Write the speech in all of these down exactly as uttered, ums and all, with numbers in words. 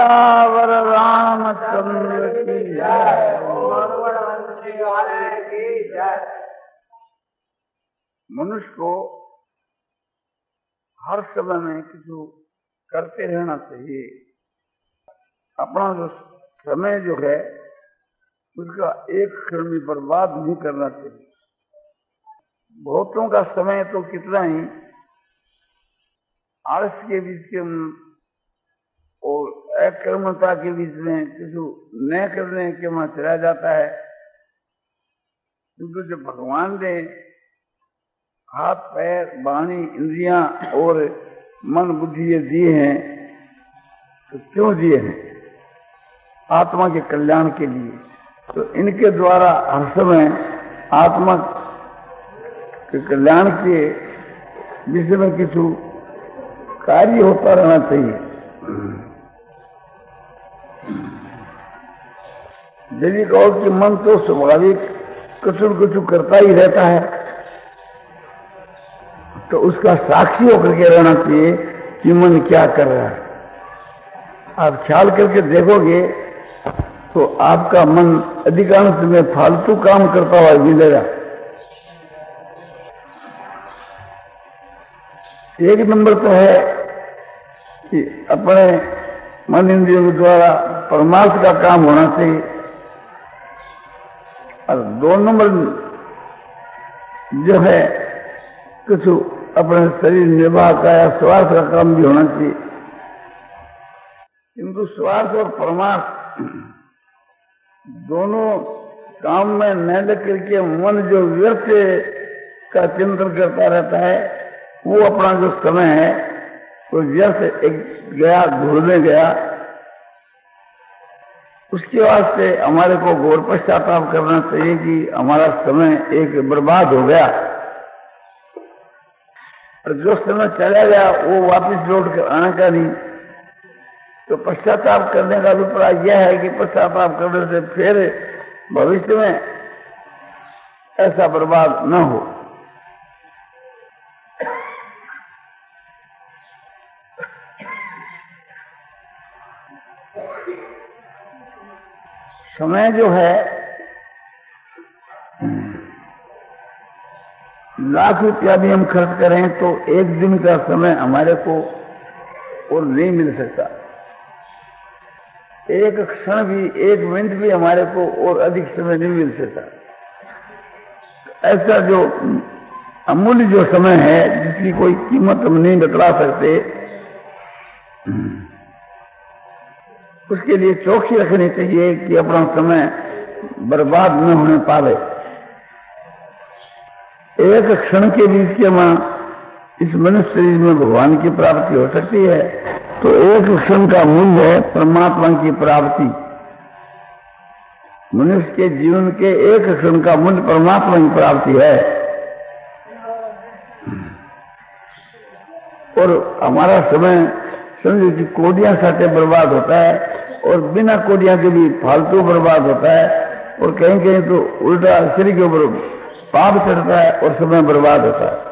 सियावर रामचंद्र की जय। मनुष्य को हर समय में কিছু करते रहना चाहिए। अपना जो समय जो है उसका एक क्षण भी बर्बाद नहीं करना चाहिए। बहुतों का समय तो कितना ही आलस के बीच में और अकर्मता के बीच में किसी न करने के वहां चला जाता है। क्योंकि जो भगवान ने हाथ पैर वाणी इंद्रियां और मन बुद्धि ये दिए हैं तो क्यों दिए हैं? आत्मा के कल्याण के लिए। तो इनके द्वारा हर समय आत्मा के कल्याण के विषय में किसी कार्य होता रहना चाहिए। यदि कहो कि मन तो स्वाभाविक कुछ न कुछ करता ही रहता है तो उसका साक्षी होकर के रहना चाहिए कि मन क्या कर रहा है। आप ख्याल करके देखोगे तो आपका मन अधिकांश में फालतू काम करता हुआ मिलेगा। एक नंबर तो है कि अपने मन इंद्रियों के द्वारा परमार्थ का काम होना चाहिए और दो नंबर जो है कुछ अपने शरीर निर्वाह का या स्वार्थ का काम भी होना चाहिए। किंतु स्वार्थ और परमार्थ दोनों काम में न लग करके मन जो व्यर्थ का चिंतन करता रहता है वो अपना जो समय है वो व्यर्थ एक गया ढूंढने गया। उसके वास्ते हमारे को घोर पश्चाताप करना चाहिए कि हमारा समय एक बर्बाद हो गया और जो समय चला गया वो वापस लौट कर आने का नहीं। तो पश्चाताप करने का अभिप्राय यह है कि पश्चाताप करने से फिर भविष्य में ऐसा बर्बाद न हो। समय जो है लाख रुपया भी हम खर्च करें तो एक दिन का समय हमारे को और नहीं मिल सकता। एक क्षण भी एक मिनट भी हमारे को और अधिक समय नहीं मिल सकता। ऐसा जो अमूल्य जो समय है जिसकी कोई कीमत हम नहीं बतला सकते उसके लिए चौकसी रखनी चाहिए कि अपना समय बर्बाद न होने पावे। एक क्षण के बीच के मां इस मनुष्य शरीर में भगवान की प्राप्ति हो सकती है तो एक क्षण का मूल्य है परमात्मा की प्राप्ति। मनुष्य के जीवन के एक क्षण का मूल्य परमात्मा की प्राप्ति है। और हमारा समय समझो कि कोडियां साथे बर्बाद होता है और बिना कोडियां के भी फालतू बर्बाद होता है और कहीं कहीं तो उल्टा शरीर के ऊपर पाप चढ़ता है और समय बर्बाद होता है।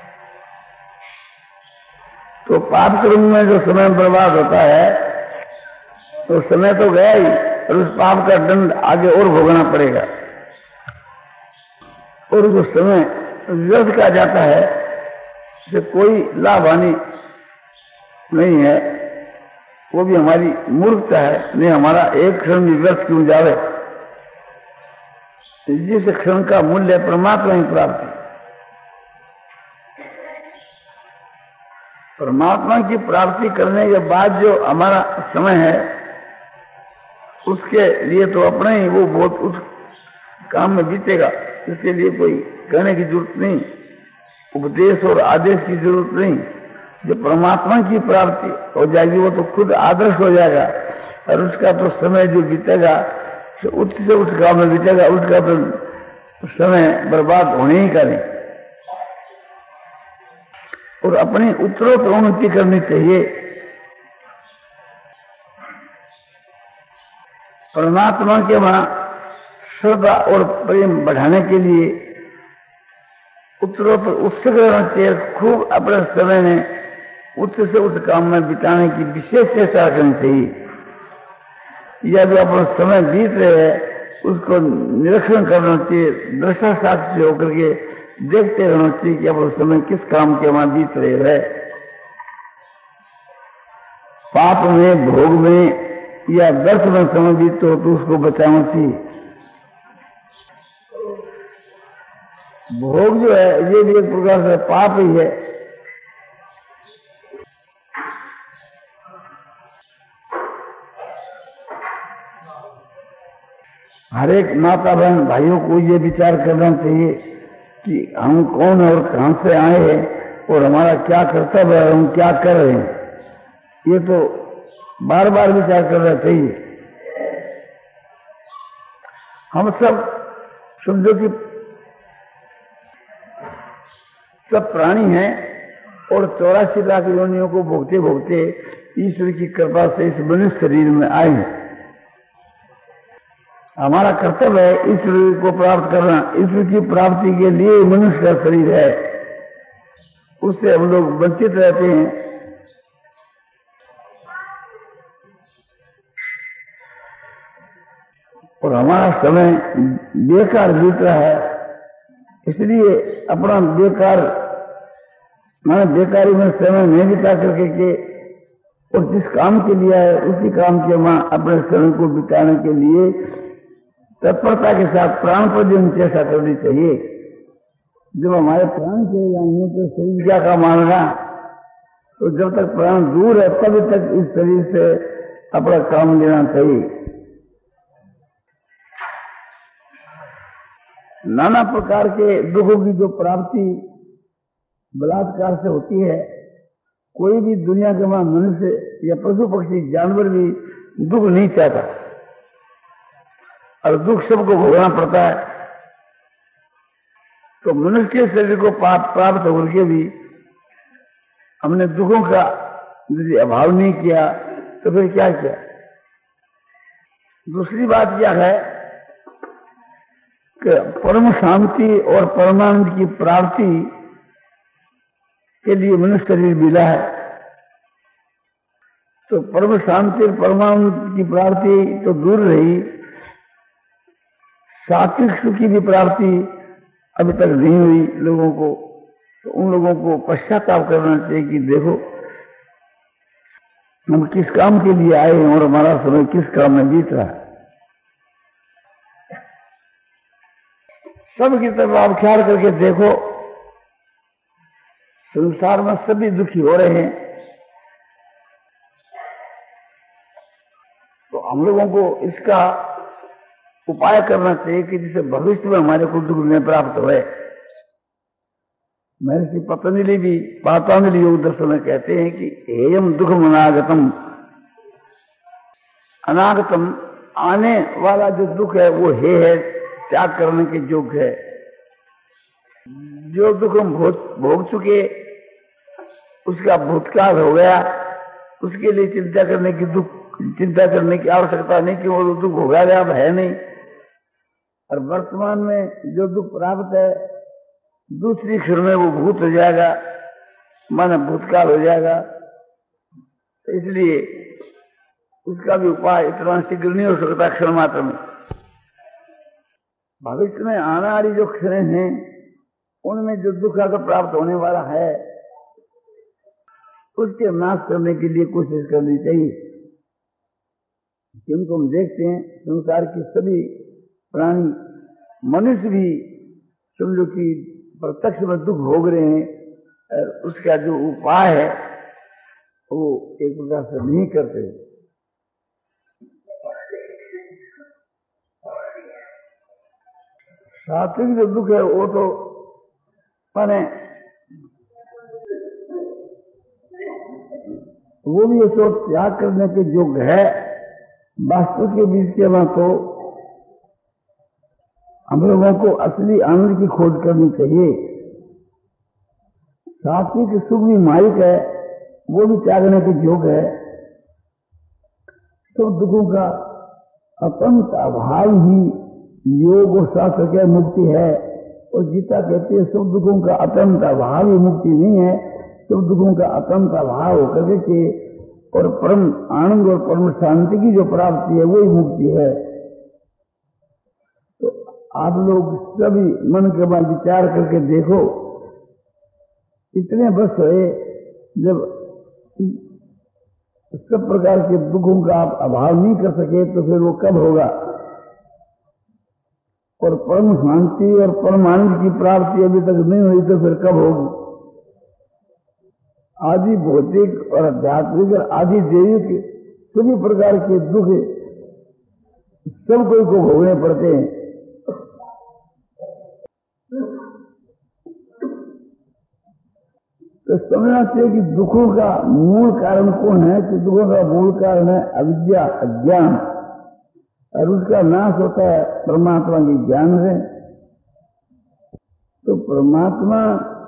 तो पाप कर्म में जो समय बर्बाद होता है तो समय तो गया ही और उस पाप का दंड आगे और भोगना पड़ेगा। और जो समय व्यर्थ का जाता है से कोई लाभ हानि नहीं है, वो भी हमारी मूर्खता है। नहीं हमारा एक क्षण भी व्यर्थ क्यों जावे। जिस क्षण का मूल्य परमात्मा की प्राप्ति। परमात्मा की प्राप्ति करने के बाद जो हमारा समय है उसके लिए तो अपने ही वो बहुत उस काम में बीतेगा। इसके लिए कोई कहने की जरूरत नहीं, उपदेश और आदेश की जरूरत नहीं। जो परमात्मा की प्राप्ति हो जाएगी वो तो खुद आदर्श हो जाएगा और उसका तो समय जो बीतेगा तो उच्च से उच्च काम में बीतेगा। उसका तो समय बर्बाद होने ही का नहीं। और अपनी उत्तरोत्तर उन्नति करनी चाहिए। परमात्मा के वहां श्रद्धा और प्रेम बढ़ाने के लिए उत्तरोत्तर उत्सुक रहना चाहिए। खूब अपने समय में उच्च से उच्च काम में बिताने की विशेष चेष्टा करनी चाहिए। या जो अपना समय बीत रहे हैं उसको निरीक्षण करना चाहिए, दृष्टा साक्षी होकर के देखते रहना चाहिए कि अपना समय किस काम के वहां बीत रहे है। पाप में, भोग में या व्यर्थ में समय बीतते हो तो उसको बचाना चाहिए। भोग जो है ये भी एक प्रकार से पाप ही है। हर एक माता बहन भाइयों को ये विचार करना चाहिए कि हम कौन और कहां से आए हैं और हमारा क्या कर्तव्य है, हम क्या कर रहे हैं, ये तो बार बार विचार करना चाहिए। हम सब समझो कि सब प्राणी हैं और चौरासी लाख योनियों को भोगते भोगते ईश्वर की कृपा से इस मनुष्य शरीर में आए हैं। हमारा कर्तव्य है ईश्वर को प्राप्त करना। ईश्वर की प्राप्ति के लिए मनुष्य का शरीर है, उससे हम लोग वंचित रहते हैं। और हमारा समय बेकार बीत रहा है, इसलिए अपना बेकार मैंने बेकारी में समय नहीं बिता करके के और जिस काम के लिए है उसी काम के वहां अपने समय को बिताने के लिए तत्परता के साथ प्राण पर भी चेष्टा करनी चाहिए। जब हमारे प्राण चले जाएंगे तो शरीर क्या काम आएगा? तो जब तक प्राण दूर है तब तक इस शरीर से अपना काम लेना चाहिए। नाना प्रकार के दुखों की जो प्राप्ति बलात्कार से होती है, कोई भी दुनिया के वहां मनुष्य या पशु पक्षी जानवर भी दुख नहीं चाहता और दुख सबको भोगना पड़ता है। तो मनुष्य के शरीर को प्राप्त होकर के भी हमने दुखों का यदि अभाव नहीं किया तो फिर क्या किया? दूसरी बात क्या है कि परम शांति और परमानंद की प्राप्ति के लिए मनुष्य शरीर मिला है। तो परम शांति और परमानंद की प्राप्ति तो दूर रही, सात्विक सुख की भी प्राप्ति अभी तक नहीं हुई लोगों को। तो उन लोगों को पश्चाताप करना चाहिए कि देखो हम किस काम के लिए आए हैं और हमारा समय किस काम में बीत रहा है। सबकी तरफ आप ख्याल करके देखो, संसार में सभी दुखी हो रहे हैं। तो हम लोगों को इसका उपाय करना चाहिए कि जिससे भविष्य में हमारे को दुख न प्राप्त होए। महर्षि पतंजलि भी पातंजलि योग दर्शन में कहते हैं कि हेयम दुखम अनागतम, अनागतम आने वाला जो दुख है वो हे है, त्याग करने के योग्य है। जो दुख हम भोग चुके उसका भूतकाल हो गया, उसके लिए चिंता करने की दुख चिंता करने की आवश्यकता नहीं कि वो दुख हो गया अब है नहीं। और वर्तमान में जो दुख प्राप्त है दूसरी क्षण में वो भूत हो जाएगा, माना भूतकाल हो जाएगा। तो इसलिए उसका भी उपाय इतना शीघ्र नहीं हो सकता क्षण मात्र में। भविष्य में आने वाली जो क्षण हैं उनमें जो दुख आकर प्राप्त होने वाला है उसके नाश करने के लिए कोशिश करनी चाहिए। क्योंकि हम देखते हैं संसार के सभी प्राणी, मनुष्य भी समझो कि प्रत्यक्ष में दुख भोग रहे हैं और उसका जो उपाय है वो एक प्रकार से नहीं करते। सात्विक जो दुख है वो तो माने वो भी उसको त्याग करने के योग्य है। वास्तु के बीच के वहां तो हम लोगों को असली आनंद की खोज करनी चाहिए। सात्विक सुख भी माइक है, वो भी त्यागने के योग्य है। सब दुखों का अत्यंत अभाव ही योग और शास्त्र के मुक्ति है। और गीता कहती है सब दुखों का अत्यंत अभाव ही मुक्ति नहीं है। सब दुखों का अत्यंत अभाव होकर के और परम आनंद और परम शांति की जो प्राप्ति है वही मुक्ति है। तो आप लोग सभी मन के बाद विचार करके देखो, इतने बस हुए जब सब प्रकार के दुखों का आप अभाव नहीं कर सके तो फिर वो कब होगा? और परम शांति और परम आनंद की प्राप्ति अभी तक नहीं हुई तो फिर कब होगी? आदि भौतिक और आध्यात्मिक और आदि जैविक सभी प्रकार के दुख सब कोई को भोगने पड़ते हैं। तो समझना चाहिए कि दुखों का मूल कारण कौन है? कि दुखों का मूल कारण है अविद्या, अज्ञान, और उसका नाश होता है परमात्मा के ज्ञान से। तो परमात्मा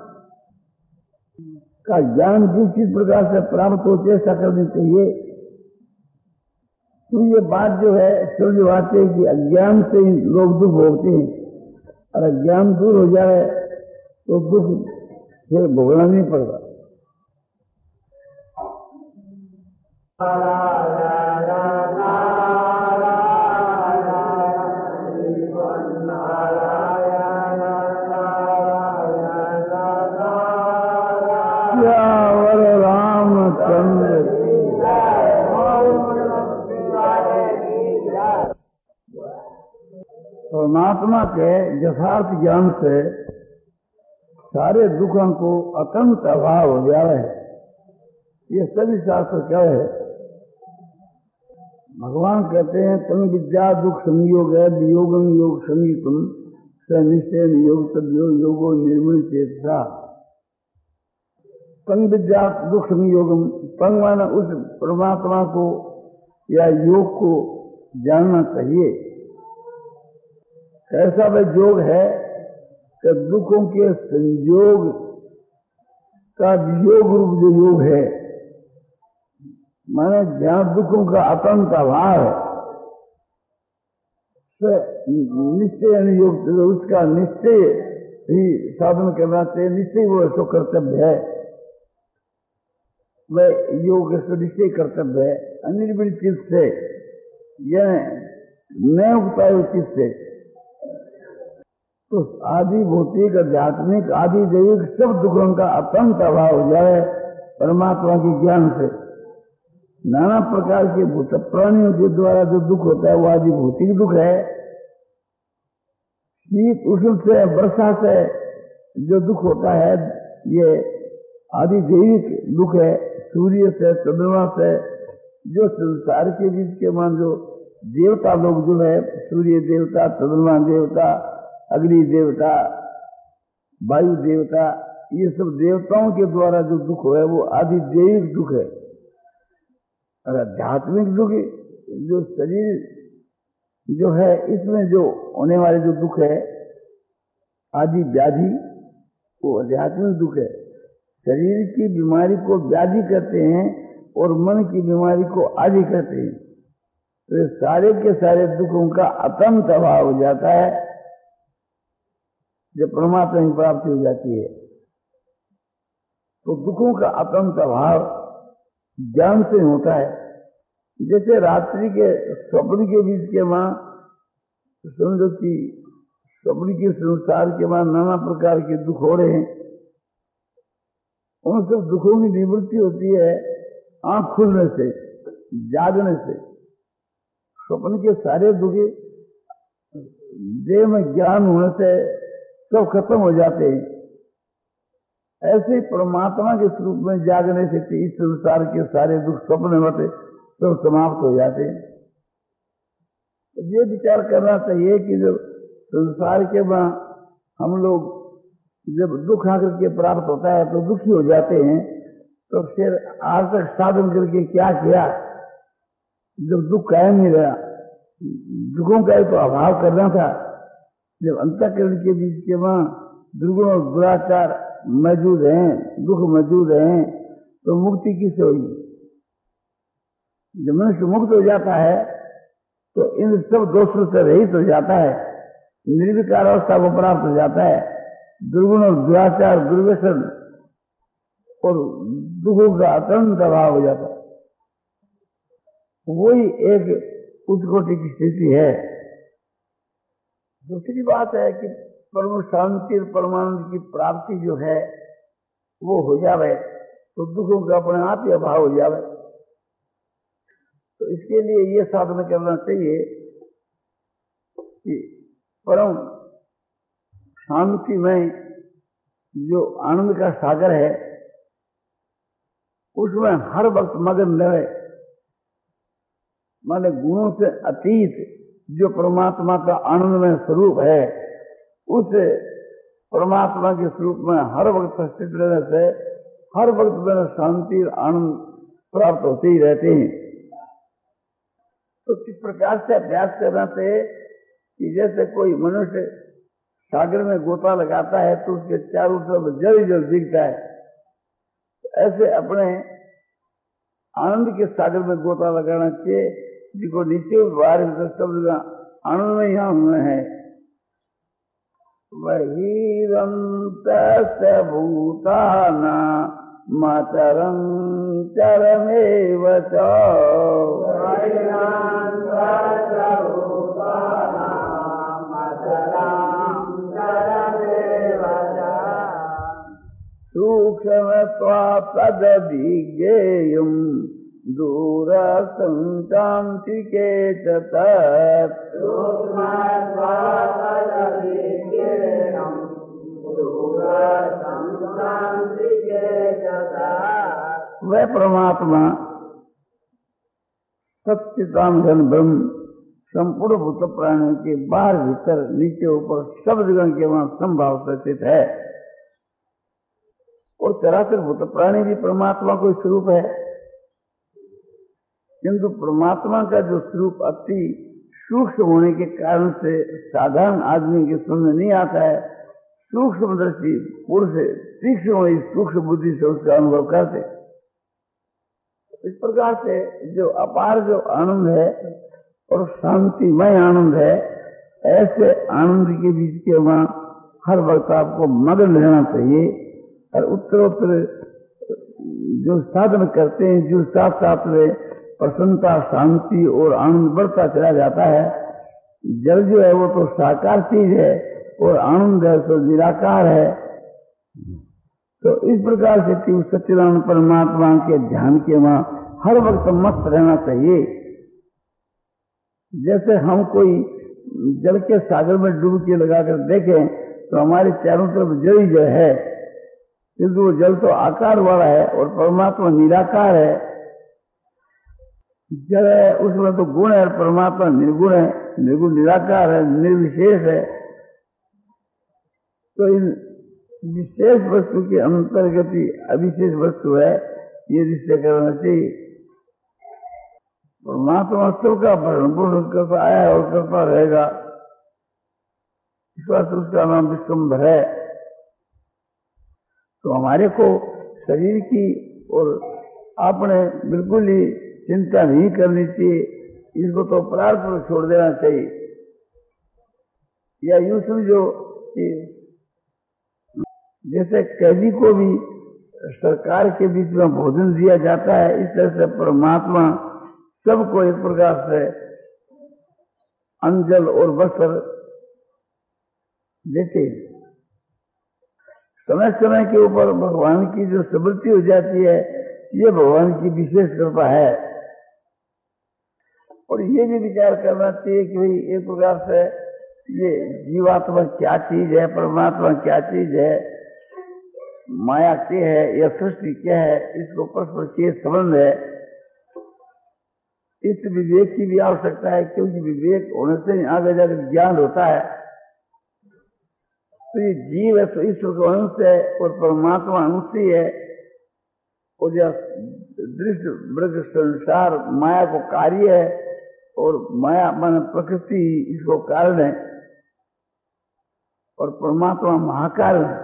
का ज्ञान जिस चीज प्रकार से प्राप्त हो ऐसा करनी चाहिए। तो ये बात जो है समझ बात है कि अज्ञान से ही लोग दुख भोगते हैं, और अज्ञान दूर हो जाए तो दुख फिर भोगना नहीं पड़ता। रामचंद्र परमात्मा के यथार्थ ज्ञान से सारे दुखों को अत्यंत अभाव हो गया है। ये सभी शास्त्र क्या है? भगवान कहते हैं तन विद्या दुख संयोग है वियोगम योग संगीतम स निश्चय योग तद्यो योगो निर्मल चेतसा। तन विद्या दुख संयोगम, तन माना उस परमात्मा को या योग को जानना चाहिए। कैसा वह योग है कि दुखों के संयोग का वियोग रूप जो योग है, माने जहां दुखों का अत्यंत अभाव है, निश्चय योग, उसका निश्चय ही साधन करना चाहिए। निश्चय वो सो कर्तव्य है, वह योग निश्चय कर्तव्य है। अनिर्मित चित्त से, यह न उगता हुए चित्त से, तो आदि भौतिक आध्यात्मिक आदि जैविक सब दुखों का अत्यंत अभाव हो जाए परमात्मा के ज्ञान से। नाना प्रकार के भूत प्राणियों के द्वारा जो दुख होता है वो आदि भौतिक दुख है। शीत उष्ण से, वर्षा से जो दुख होता है ये आदि जैविक दुख है। सूर्य से, चंद्रमा से, जो संसार के बीच के मान जो देवता लोग जो है, सूर्य देवता, चंद्रमा देवता, अग्नि देवता, वायु देवता, ये सब देवताओं के द्वारा जो दुख है वो आदि दैविक दुख है। और आध्यात्मिक दुख जो शरीर जो है इसमें जो होने वाले जो दुख है आदि व्याधि, वो आध्यात्मिक दुख है। शरीर की बीमारी को व्याधि कहते हैं और मन की बीमारी को आदि कहते हैं। तो सारे के सारे दुखों का अत्यंत अभाव हो जाता है जब परमात्मा की प्राप्ति हो जाती है। तो दुखों का अत्यंत अभाव ज्ञान से होता है। जैसे रात्रि के स्वप्न के बीच के मां समझो कि स्वप्न के संसार के बाद नाना प्रकार के दुख हो रहे हैं, उन सब दुखों की निवृत्ति होती है आंख खुलने से, जागने से। स्वप्न के सारे दुखी देह में ज्ञान होने से सब खत्म हो जाते हैं। ऐसे ही परमात्मा के स्वरूप में जागने से इस संसार के सारे दुख स्वप्न होते सब समाप्त हो जाते हैं। तो ये विचार करना चाहिए कि जब संसार के बाद हम लोग जब दुख आकर के प्राप्त होता है तो दुखी हो जाते हैं, तो फिर आज तक साधन करके क्या किया जब दुख कायम नहीं रहा? दुखों का तो अभाव करना था। जब अंतःकरण के बीच के वहां दुर्गुण और दुराचार मौजूद हैं, दुख मौजूद हैं, तो मुक्ति किससे होगी? जब मनुष्य मुक्त हो जाता है तो इन सब दोषों से रहित हो जाता है, निर्विकार अवस्था को प्राप्त हो जाता है। दुर्गुण और दुराचार, दुर्व्यसन और दुखों का अत्यंत अभाव हो जाता है। वही एक उत्कोटि की स्थिति है। दूसरी बात है कि परम शांति और परमानंद की प्राप्ति जो है वो हो जावे तो दुखों का अपने आप ही अभाव हो जावे। तो इसके लिए ये साधन करना चाहिए कि परम शांति में जो आनंद का सागर है उसमें हर वक्त मगन रहे। माने गुणों से अतीत जो परमात्मा का आनंदमय स्वरूप है उस परमात्मा के स्वरूप में हर वक्त स्थित रहने से हर वक्त में शांति और आनंद प्राप्त होते ही रहते हैं। तो किस प्रकार से अभ्यास करना चाहिए कि जैसे कोई मनुष्य सागर में गोता लगाता है तो उसके चारों तरफ जल जल दिखता है, तो ऐसे अपने आनंद के सागर में गोता लगाना चाहिए जिसको नीचे बाहर सब जगह आनंद में यहाँ हुए हैं। वहीरंत भूताना मातरं चरमेव च सूक्ष्मत्वात्तदभिज्ञेयं दूरसंचान्तिके च तत् वह परमात्मा सच्चिदानंद ब्रह्म संपूर्ण भूत प्राणियों के बाहर भीतर नीचे ऊपर सब जगह के वहां संभाव से स्थित है। और चराचर भूत प्राणी भी परमात्मा को स्वरूप है, किंतु परमात्मा का जो स्वरूप अति सूक्ष्म होने के कारण से साधारण आदमी के समझ नहीं आता है। सूक्ष्म दृष्टि पुरुष तीक्ष्ण हुई सूक्ष्म बुद्धि से उसका अनुभव करते। इस प्रकार से जो अपार जो आनंद है और शांतिमय आनंद है, ऐसे आनंद के बीच के वहां हर वक्त आपको मगन रहना चाहिए। और उत्तरोत्तर जो साधन करते हैं, जो साथ साथ में प्रसन्नता शांति और आनंद बढ़ता चला जाता है। जल जो है वो तो साकार चीज है और आनंद है तो निराकार है। तो इस प्रकार से कि सच्चिदानंद परमात्मा के ध्यान के वहां हर वक्त मस्त रहना चाहिए। जैसे हम कोई जल के सागर में डुबकी लगाकर देखें तो हमारे चारों तरफ जल ही जल है, किंतु वो जल तो आकार वाला है और परमात्मा निराकार है। जल है उसमें तो गुण है, परमात्मा निर्गुण है, निर्गुण निराकार है, निर्विशेष है। तो इन विशेष वस्तु के अंतर्गति अविशेष वस्तु है, ये निश्चय करना चाहिए। परमात्मा सबका भरण पोषण करता आया है और करता रहेगा, इस बात उसका नाम विश्वम्भर है। तो हमारे को शरीर की और आपने बिल्कुल ही चिंता नहीं करनी चाहिए, इसको तो प्रार्थ पर छोड़ देना चाहिए। या यूं समझो कि जैसे कैदी को भी सरकार के बीच में भोजन दिया जाता है, इस तरह से परमात्मा सबको एक प्रकार से अंजल और वस्त्र देते। समय समय के ऊपर भगवान की जो समृद्धि हो जाती है, ये भगवान की विशेष कृपा है। और ये भी विचार करना चाहिए कि भाई एक प्रकार से ये जीवात्मा क्या चीज है, परमात्मा क्या चीज है, माया क्या है या सृष्टि क्या है, इसको परस्पर के संबंध है। इस विवेक की भी आवश्यकता है, क्योंकि विवेक होने से आगे जाकर ज्ञान होता है। तो ये जीव है तो ईश्वर का अंश है और परमात्मा अंश ही है। और यह दृश्य मृग संसार माया को कार्य है और माया माने प्रकृति इसको कारण है और परमात्मा महाकारण है।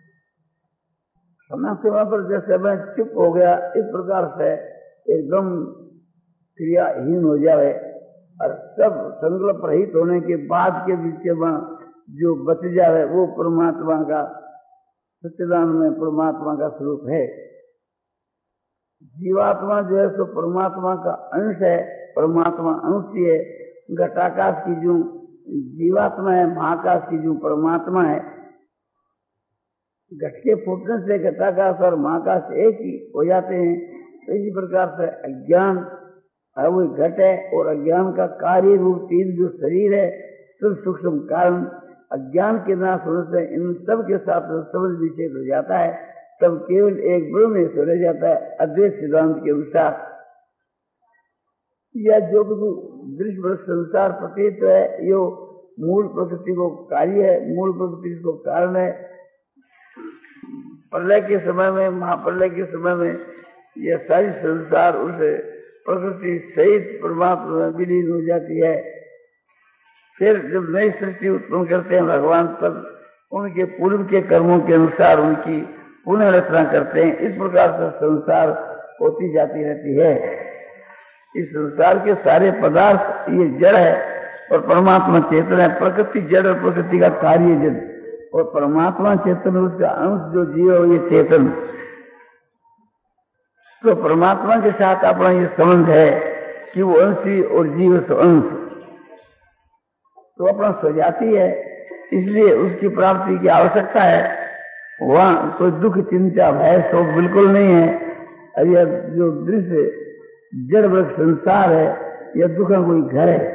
समय सेवा पर जैसे मैं चुप हो गया, इस प्रकार से एकदम क्रियाहीन हो जाए और सब संकल्प रहित होने के बाद के बीच में जो बच जाए वो परमात्मा का सच्चिदानंद में परमात्मा का स्वरूप है। जीवात्मा जो है तो परमात्मा का अंश है परमात्मा अंश ही है। घटाकाश की जो जीवात्मा है, महाकाश की जो परमात्मा है, घट के फूटने से घटाकाश और महाकाश एक ही हो जाते हैं। इसी प्रकार से अज्ञान है वो घट है, और अज्ञान का कार्य रूप तीन जो शरीर है, सब सूक्ष्म कारण, अज्ञान के नाश होने से इन सब के साथ संबंध विच्छेद हो जाता है, तब केवल एक ब्रह्म रह जाता है अद्वैत सिद्धांत के अनुसार। या जो दृश्य संसार प्रतीत है, यो मूल प्रकृति को कार्य है, मूल प्रकृति को कारण है। प्रलय के समय में, महाप्रलय के समय में यह सारी संसार उस प्रकृति सहित परमात्मा में विलीन हो जाती है। फिर जब नई सृष्टि उत्पन्न करते हैं भगवान, तब उनके पूर्व के कर्मों के अनुसार उनकी पुनः रचना करते हैं। इस प्रकार से संसार होती जाती रहती है। इस संसार के सारे पदार्थ ये जड़ है और परमात्मा चेतन है। प्रकृति जड़ और प्रकृति का कार्य जड़, और परमात्मा चेतन, उसका अंश जो जीव है ये चेतन। तो परमात्मा के साथ अपना ये संबंध है कि वो अंशी और जीव सो अंश, तो अपना स्वजाति है, इसलिए उसकी प्राप्ति की आवश्यकता है। वहाँ कोई दुख चिंता भय शोक बिल्कुल नहीं है। और यह जो दृश्य जड़ वृक्ष संसार है, यह दुख का कोई घर है।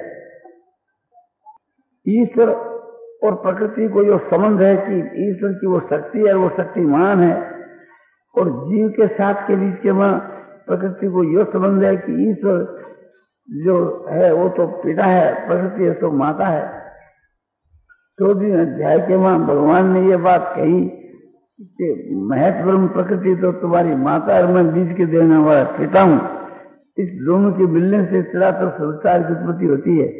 ईश्वर और प्रकृति को जो संबंध है कि ईश्वर की वो शक्ति है, वो शक्तिमान है, और जीव के साथ के बीच के वहाँ प्रकृति को यह संबंध है कि ईश्वर जो है वो तो पिता है, प्रकृति है तो माता है। चौदहवें अध्याय के वहाँ भगवान ने ये बात कही कि महत ब्रह्म प्रकृति तो तुम्हारी माता और मैं बीज के देने वाला पिता हूँ। इस दोनों के मिलने से चराचर संसार की उत्पत्ति होती है।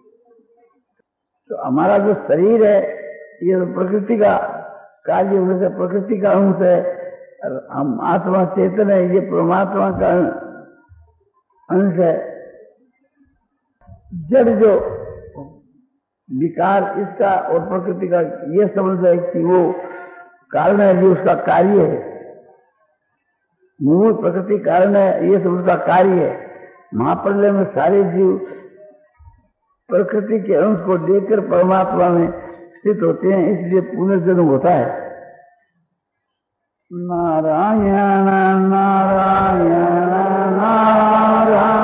तो हमारा जो शरीर है ये प्रकृति का कार्य होने से प्रकृति का अंश है, और हम आत्मा चेतन है, ये परमात्मा का अंश है। जड़ जो विकार इसका और प्रकृति का ये समझ है कि वो कारण है, जो उसका कार्य है। मूल प्रकृति कारण है, ये सब उसका कार्य है। महाप्रलय में सारे जीव प्रकृति के अंश को देखकर परमात्मा में स्थित होते हैं, इसलिए पुनर्जन्म होता है। नारायण नारायण नारायण